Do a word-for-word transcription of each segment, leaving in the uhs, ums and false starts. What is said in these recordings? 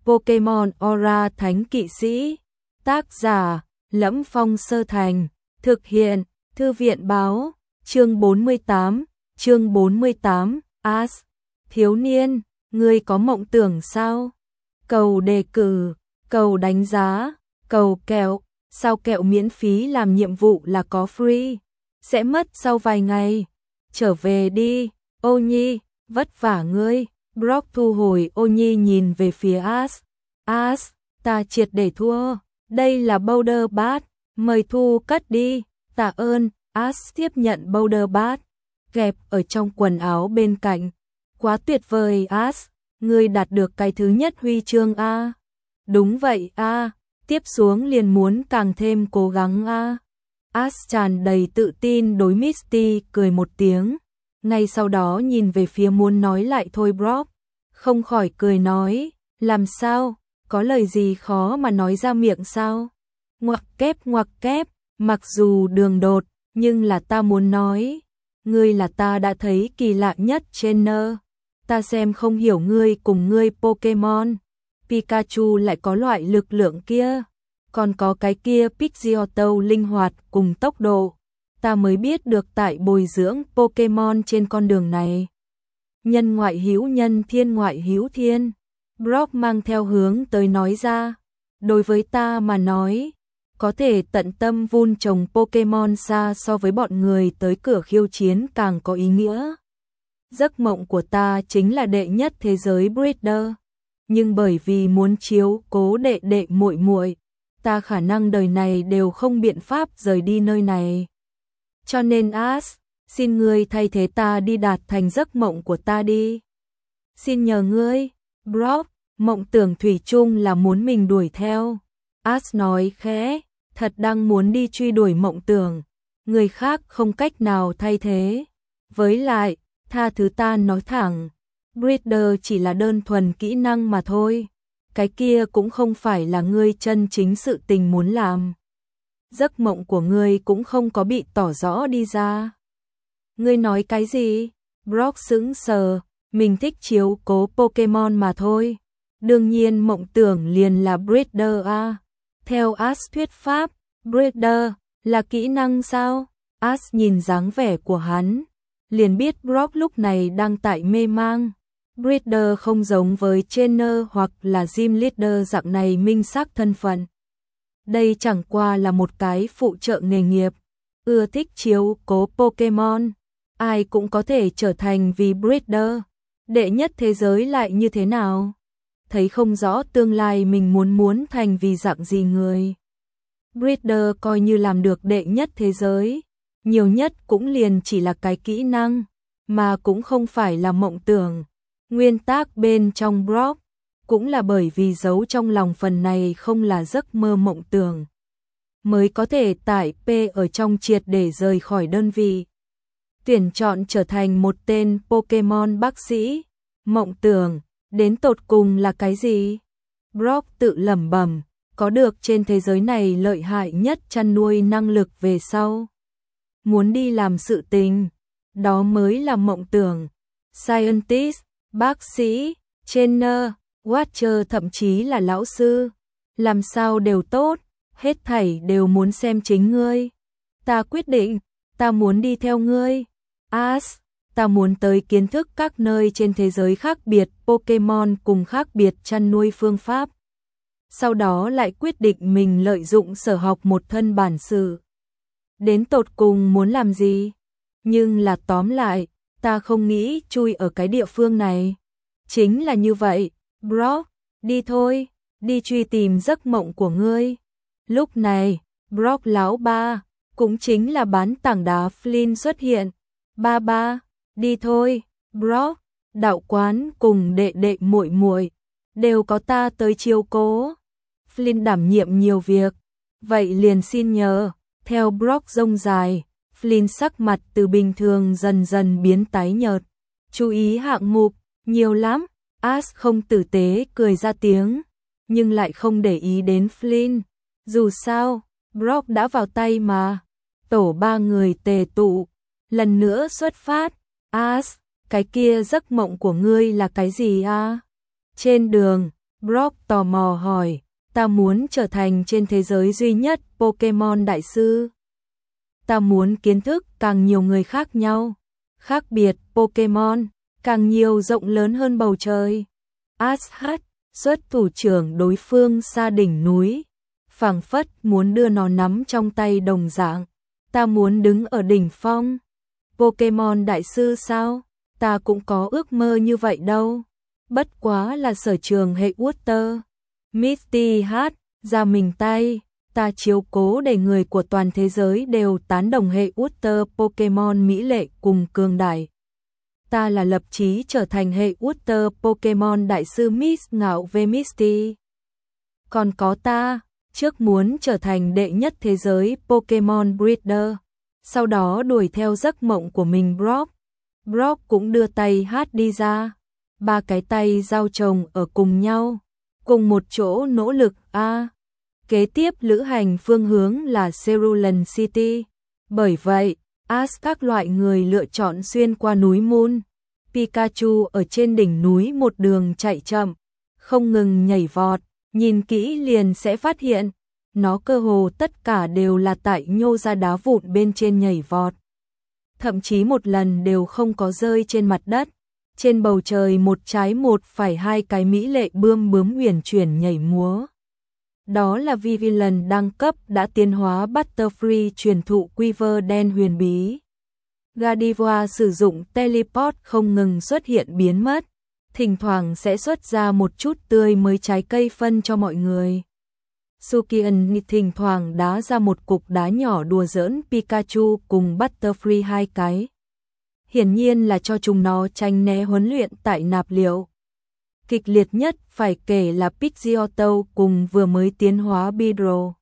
Pokemon Aura Thánh Kỵ Sĩ. Tác giả: Lẫm Phong Sơ Thành. Thực hiện: Thư viện báo. Chương bốn mươi tám. Chương bốn mươi tám. Ash. Thiếu niên, ngươi có mộng tưởng sao? Cầu đề cử, cầu đánh giá, cầu kẹo. Sao kẹo miễn phí làm nhiệm vụ là có free? Sẽ mất sau vài ngày. Trở về đi, Ô Nhi, vất vả ngươi. Brock thu hồi Ô Nhi nhìn về phía Ash. Ash, ta triệt để thua. Đây là Boulder Bat, mời thu cất đi. Tạ ơn. Ash tiếp nhận Boulder Bat, kẹp ở trong quần áo bên cạnh. Quá tuyệt vời Ash, ngươi đạt được cái thứ nhất huy chương a. Đúng vậy a, tiếp xuống liền muốn càng thêm cố gắng a. Ash tràn đầy tự tin đối Misty cười một tiếng, ngay sau đó nhìn về phía muốn nói lại thôi Brock, không khỏi cười nói, làm sao, có lời gì khó mà nói ra miệng sao? Ngoặc kép ngoặc kép, mặc dù đường đột, nhưng là ta muốn nói, ngươi là ta đã thấy kỳ lạ nhất trainer. Ta xem không hiểu ngươi cùng ngươi Pokemon. Pikachu lại có loại lực lượng kia, còn có cái kia Pidgeotto linh hoạt cùng tốc độ. Ta mới biết được tại bồi dưỡng Pokemon trên con đường này. Nhân ngoại hữu nhân, thiên ngoại hữu thiên. Brock mang theo hướng tới nói ra. Đối với ta mà nói, có thể tận tâm vun trồng Pokemon xa so với bọn người tới cửa khiêu chiến càng có ý nghĩa. Giấc mộng của ta chính là đệ nhất thế giới breeder, nhưng bởi vì muốn chiếu cố đệ đệ muội muội, ta khả năng đời này đều không biện pháp rời đi nơi này. Cho nên Ash, xin ngươi thay thế ta đi đạt thành giấc mộng của ta đi. Xin nhờ ngươi. Brock, mộng tưởng thủy chung là muốn mình đuổi theo. Ash nói khẽ, thật đang muốn đi truy đuổi mộng tưởng, người khác không cách nào thay thế. Với lại, tha thứ ta nói thẳng, breeder chỉ là đơn thuần kỹ năng mà thôi. Cái kia cũng không phải là ngươi chân chính sự tình muốn làm. Giấc mộng của ngươi cũng không có bị tỏ rõ đi ra. Ngươi nói cái gì? Brock sững sờ, mình thích chiếu cố Pokemon mà thôi. Đương nhiên mộng tưởng liền là breeder a. Theo Ash thuyết pháp, breeder là kỹ năng sao? Ash nhìn dáng vẻ của hắn, liền biết Brock lúc này đang tại mê mang. Breeder không giống với trainer hoặc là gym leader dạng này minh xác thân phận. Đây chẳng qua là một cái phụ trợ nghề nghiệp. Ưa thích chiếu cố Pokemon, ai cũng có thể trở thành vì breeder. Đệ nhất thế giới lại như thế nào? Thấy không rõ tương lai mình muốn muốn thành vì dạng gì người. Breeder coi như làm được đệ nhất thế giới, nhiều nhất cũng liền chỉ là cái kỹ năng, mà cũng không phải là mộng tưởng. Nguyên tắc bên trong Brock, cũng là bởi vì giấu trong lòng phần này không là giấc mơ mộng tưởng, mới có thể tại P ở trong triệt để rời khỏi đơn vị. Tuyển chọn trở thành một tên Pokemon bác sĩ. Mộng tưởng, đến tột cùng là cái gì? Brock tự lẩm bẩm, có được trên thế giới này lợi hại nhất chăn nuôi năng lực về sau. Muốn đi làm sự tình, đó mới là mộng tưởng. Scientist, bác sĩ, trainer, watcher thậm chí là lão sư, làm sao đều tốt, hết thảy đều muốn xem chính ngươi. Ta quyết định, ta muốn đi theo ngươi. Ash, ta muốn tới kiến thức các nơi trên thế giới khác biệt Pokemon cùng khác biệt chăn nuôi phương pháp. Sau đó lại quyết định mình lợi dụng sở học một thân bản sự. Đến tột cùng muốn làm gì? Nhưng là tóm lại, ta không nghĩ chui ở cái địa phương này. Chính là như vậy, Brock, đi thôi, đi truy tìm giấc mộng của ngươi. Lúc này, Brock lão ba, cũng chính là bán tảng đá Flynn xuất hiện. Ba ba, đi thôi, Brock, đạo quán cùng đệ đệ muội muội đều có ta tới chiếu cố. Flynn đảm nhiệm nhiều việc, vậy liền xin nhờ. Theo Brock rông dài, Flynn sắc mặt từ bình thường dần dần biến tái nhợt. Chú ý hạng mục, nhiều lắm. Ash không tử tế cười ra tiếng, nhưng lại không để ý đến Flynn. Dù sao, Brock đã vào tay mà. Tổ ba người tề tụ, lần nữa xuất phát. Ash, cái kia giấc mộng của ngươi là cái gì a? Trên đường, Brock tò mò hỏi, ta muốn trở thành trên thế giới duy nhất Pokemon đại sư. Ta muốn kiến thức càng nhiều người khác nhau, khác biệt Pokemon, càng nhiều rộng lớn hơn bầu trời. Ash xuất thủ trưởng đối phương xa đỉnh núi, phảng phất muốn đưa nó nắm trong tay đồng dạng. Ta muốn đứng ở đỉnh phong. Pokemon đại sư sao? Ta cũng có ước mơ như vậy đâu. Bất quá là sở trường hệ Water. Misty hát, ra mình tay, ta chiếu cố để người của toàn thế giới đều tán đồng hệ Water Pokemon mỹ lệ cùng cường đại. Ta là lập chí trở thành hệ Water Pokemon đại sư Miss ngạo về Misty. Còn có ta, trước muốn trở thành đệ nhất thế giới Pokemon Breeder, sau đó đuổi theo giấc mộng của mình Brock. Brock cũng đưa tay hát đi ra, ba cái tay giao chồng ở cùng nhau, cùng một chỗ nỗ lực a. À, kế tiếp lữ hành phương hướng là Cerulean City, bởi vậy Ash các loại người lựa chọn xuyên qua núi Moon. Pikachu ở trên đỉnh núi một đường chạy chậm, không ngừng nhảy vọt, nhìn kỹ liền sẽ phát hiện, nó cơ hồ tất cả đều là tại nhô ra đá vụn bên trên nhảy vọt. Thậm chí một lần đều không có rơi trên mặt đất. Trên bầu trời một trái một phải hai cái mỹ lệ bươm bướm huyền chuyển nhảy múa. Đó là Vivillon đẳng cấp đã tiến hóa Butterfree truyền thụ Quiver đen huyền bí. Gardevoir sử dụng teleport không ngừng xuất hiện biến mất, thỉnh thoảng sẽ xuất ra một chút tươi mới trái cây phân cho mọi người. Sukian thỉnh thoảng đá ra một cục đá nhỏ đùa giỡn Pikachu cùng Butterfree hai cái. Hiển nhiên là cho chúng nó tranh né huấn luyện tại nạp liệu. Kịch liệt nhất phải kể là Pidgeotto cùng vừa mới tiến hóa Beedrill.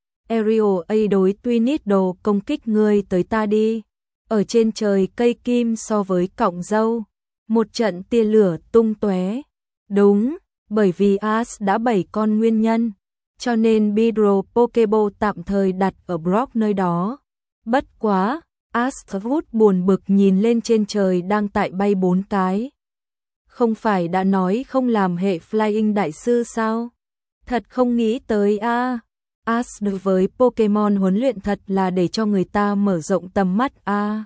Aerial A đối Twinido công kích ngươi tới ta đi. Ở trên trời cây kim so với cọng dâu, một trận tia lửa tung tóe. Đúng, bởi vì Ash đã bảy con nguyên nhân, cho nên Beedrill Pokeball tạm thời đặt ở Brock nơi đó. Bất quá, Ashwood buồn bực nhìn lên trên trời đang tại bay bốn cái. Không phải đã nói không làm hệ Flying đại sư sao? Thật không nghĩ tới a. À. Ash đối với Pokemon huấn luyện thật là để cho người ta mở rộng tầm mắt a. À.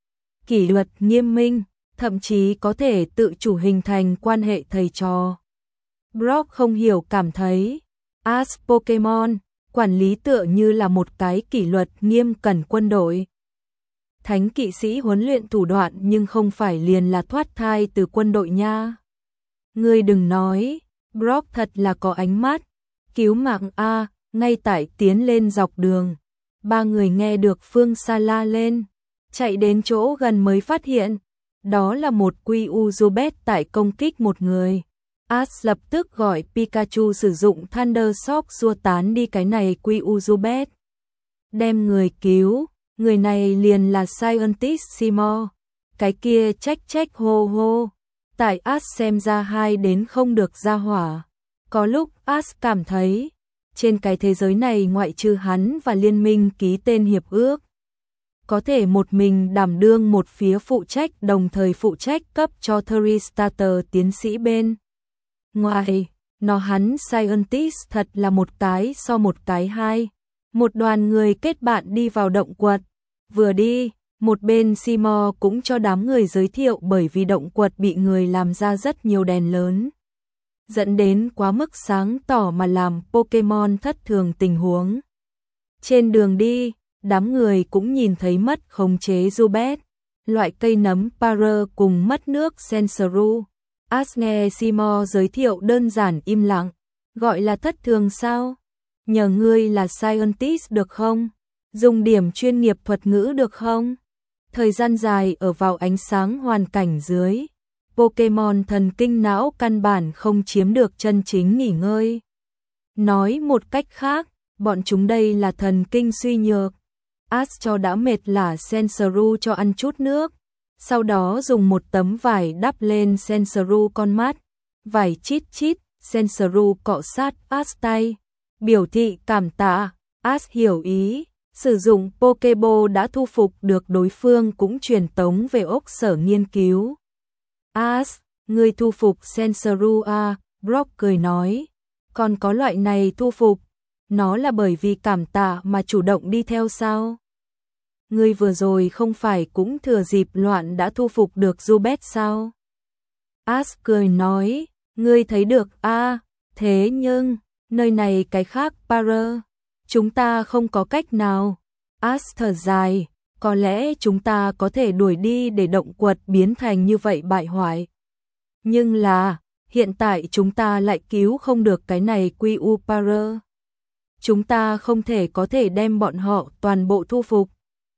Kỷ luật nghiêm minh, thậm chí có thể tự chủ hình thành quan hệ thầy trò. Brock không hiểu cảm thấy, Ash Pokemon, quản lý tựa như là một cái kỷ luật nghiêm cẩn quân đội. Thánh kỵ sĩ huấn luyện thủ đoạn nhưng không phải liền là thoát thai từ quân đội nha. Ngươi đừng nói, Brock thật là có ánh mắt, cứu mạng a. Ngay tại tiến lên dọc đường, ba người nghe được phương xa la lên, chạy đến chỗ gần mới phát hiện, đó là một quy Uzubet tại công kích một người. Ash lập tức gọi Pikachu sử dụng Thunder Shock xua tán đi cái này quy Uzubet. Đem người cứu, người này liền là Scientist Seymour, cái kia trách trách hô hô. Tại Ash xem ra hai đến không được ra hỏa. Có lúc Ash cảm thấy, trên cái thế giới này ngoại trừ hắn và liên minh ký tên hiệp ước, có thể một mình đảm đương một phía phụ trách đồng thời phụ trách cấp cho Three Starter tiến sĩ bên. Ngoài, nó hắn Scientist thật là một cái so một cái hai. Một đoàn người kết bạn đi vào động quật. Vừa đi, một bên Seymour cũng cho đám người giới thiệu bởi vì động quật bị người làm ra rất nhiều đèn lớn, dẫn đến quá mức sáng tỏ mà làm Pokemon thất thường tình huống. Trên đường đi, đám người cũng nhìn thấy mất khống chế Zubat, loại cây nấm Para cùng mất nước Sensoru. Ash nghe Seymour giới thiệu đơn giản im lặng, gọi là thất thường sao? Nhờ ngươi là Scientist được không? Dùng điểm chuyên nghiệp thuật ngữ được không? Thời gian dài ở vào ánh sáng hoàn cảnh dưới, Pokemon thần kinh não căn bản không chiếm được chân chính nghỉ ngơi. Nói một cách khác, bọn chúng đây là thần kinh suy nhược. Ash cho đã mệt là Sensoru cho ăn chút nước, sau đó dùng một tấm vải đắp lên Sensoru con mắt, vải chít chít, Sensoru cọ sát Ash tay, biểu thị cảm tạ. Ash hiểu ý, sử dụng Pokeball đã thu phục được đối phương cũng truyền tống về ốc sở nghiên cứu. Ash, người thu phục Sensoru a, Brock cười nói, còn có loại này thu phục, nó là bởi vì cảm tạ mà chủ động đi theo sao? Ngươi vừa rồi không phải cũng thừa dịp loạn đã thu phục được Zubet sao? Ash cười nói, ngươi thấy được a, à, thế nhưng, nơi này cái khác Parơ, chúng ta không có cách nào. Ash thở dài, có lẽ chúng ta có thể đuổi đi để động quật biến thành như vậy bại hoại. Nhưng là, hiện tại chúng ta lại cứu không được cái này Quy U Parơ. Chúng ta không thể có thể đem bọn họ toàn bộ thu phục.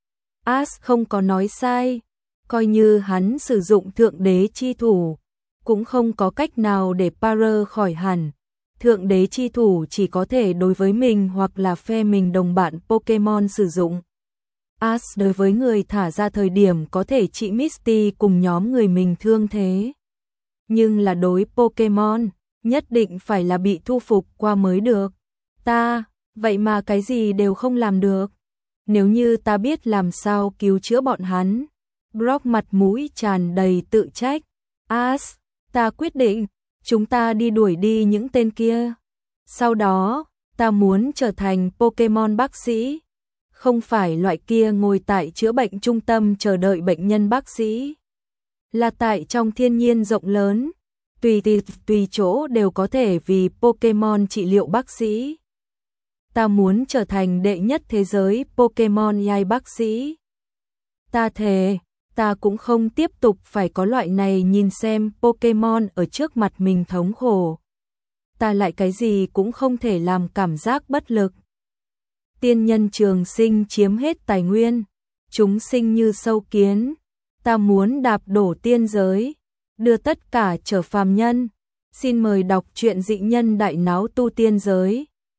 Ash không có nói sai, coi như hắn sử dụng thượng đế chi thủ, cũng không có cách nào để Parơ khỏi hẳn. Thượng đế chi thủ chỉ có thể đối với mình hoặc là phe mình đồng bạn Pokemon sử dụng. Ash đối với người thả ra thời điểm có thể trị Misty cùng nhóm người mình thương thế. Nhưng là đối Pokemon, nhất định phải là bị thu phục qua mới được. Ta, vậy mà cái gì đều không làm được. Nếu như ta biết làm sao cứu chữa bọn hắn. Brock mặt mũi tràn đầy tự trách. Ash, ta quyết định, chúng ta đi đuổi đi những tên kia. Sau đó, ta muốn trở thành Pokemon bác sĩ. Không phải loại kia ngồi tại chữa bệnh trung tâm chờ đợi bệnh nhân bác sĩ. Là tại trong thiên nhiên rộng lớn, tùy tùy, tùy chỗ đều có thể vì Pokemon trị liệu bác sĩ. Ta muốn trở thành đệ nhất thế giới Pokemon a i bác sĩ. Ta thề, ta cũng không tiếp tục phải có loại này nhìn xem Pokemon ở trước mặt mình thống khổ. Ta lại cái gì cũng không thể làm cảm giác bất lực. Tiên nhân trường sinh chiếm hết tài nguyên, chúng sinh như sâu kiến. Ta muốn đạp đổ tiên giới, đưa tất cả trở phàm nhân. Xin mời đọc truyện Dị Nhân Đại Náo Tu Tiên Giới.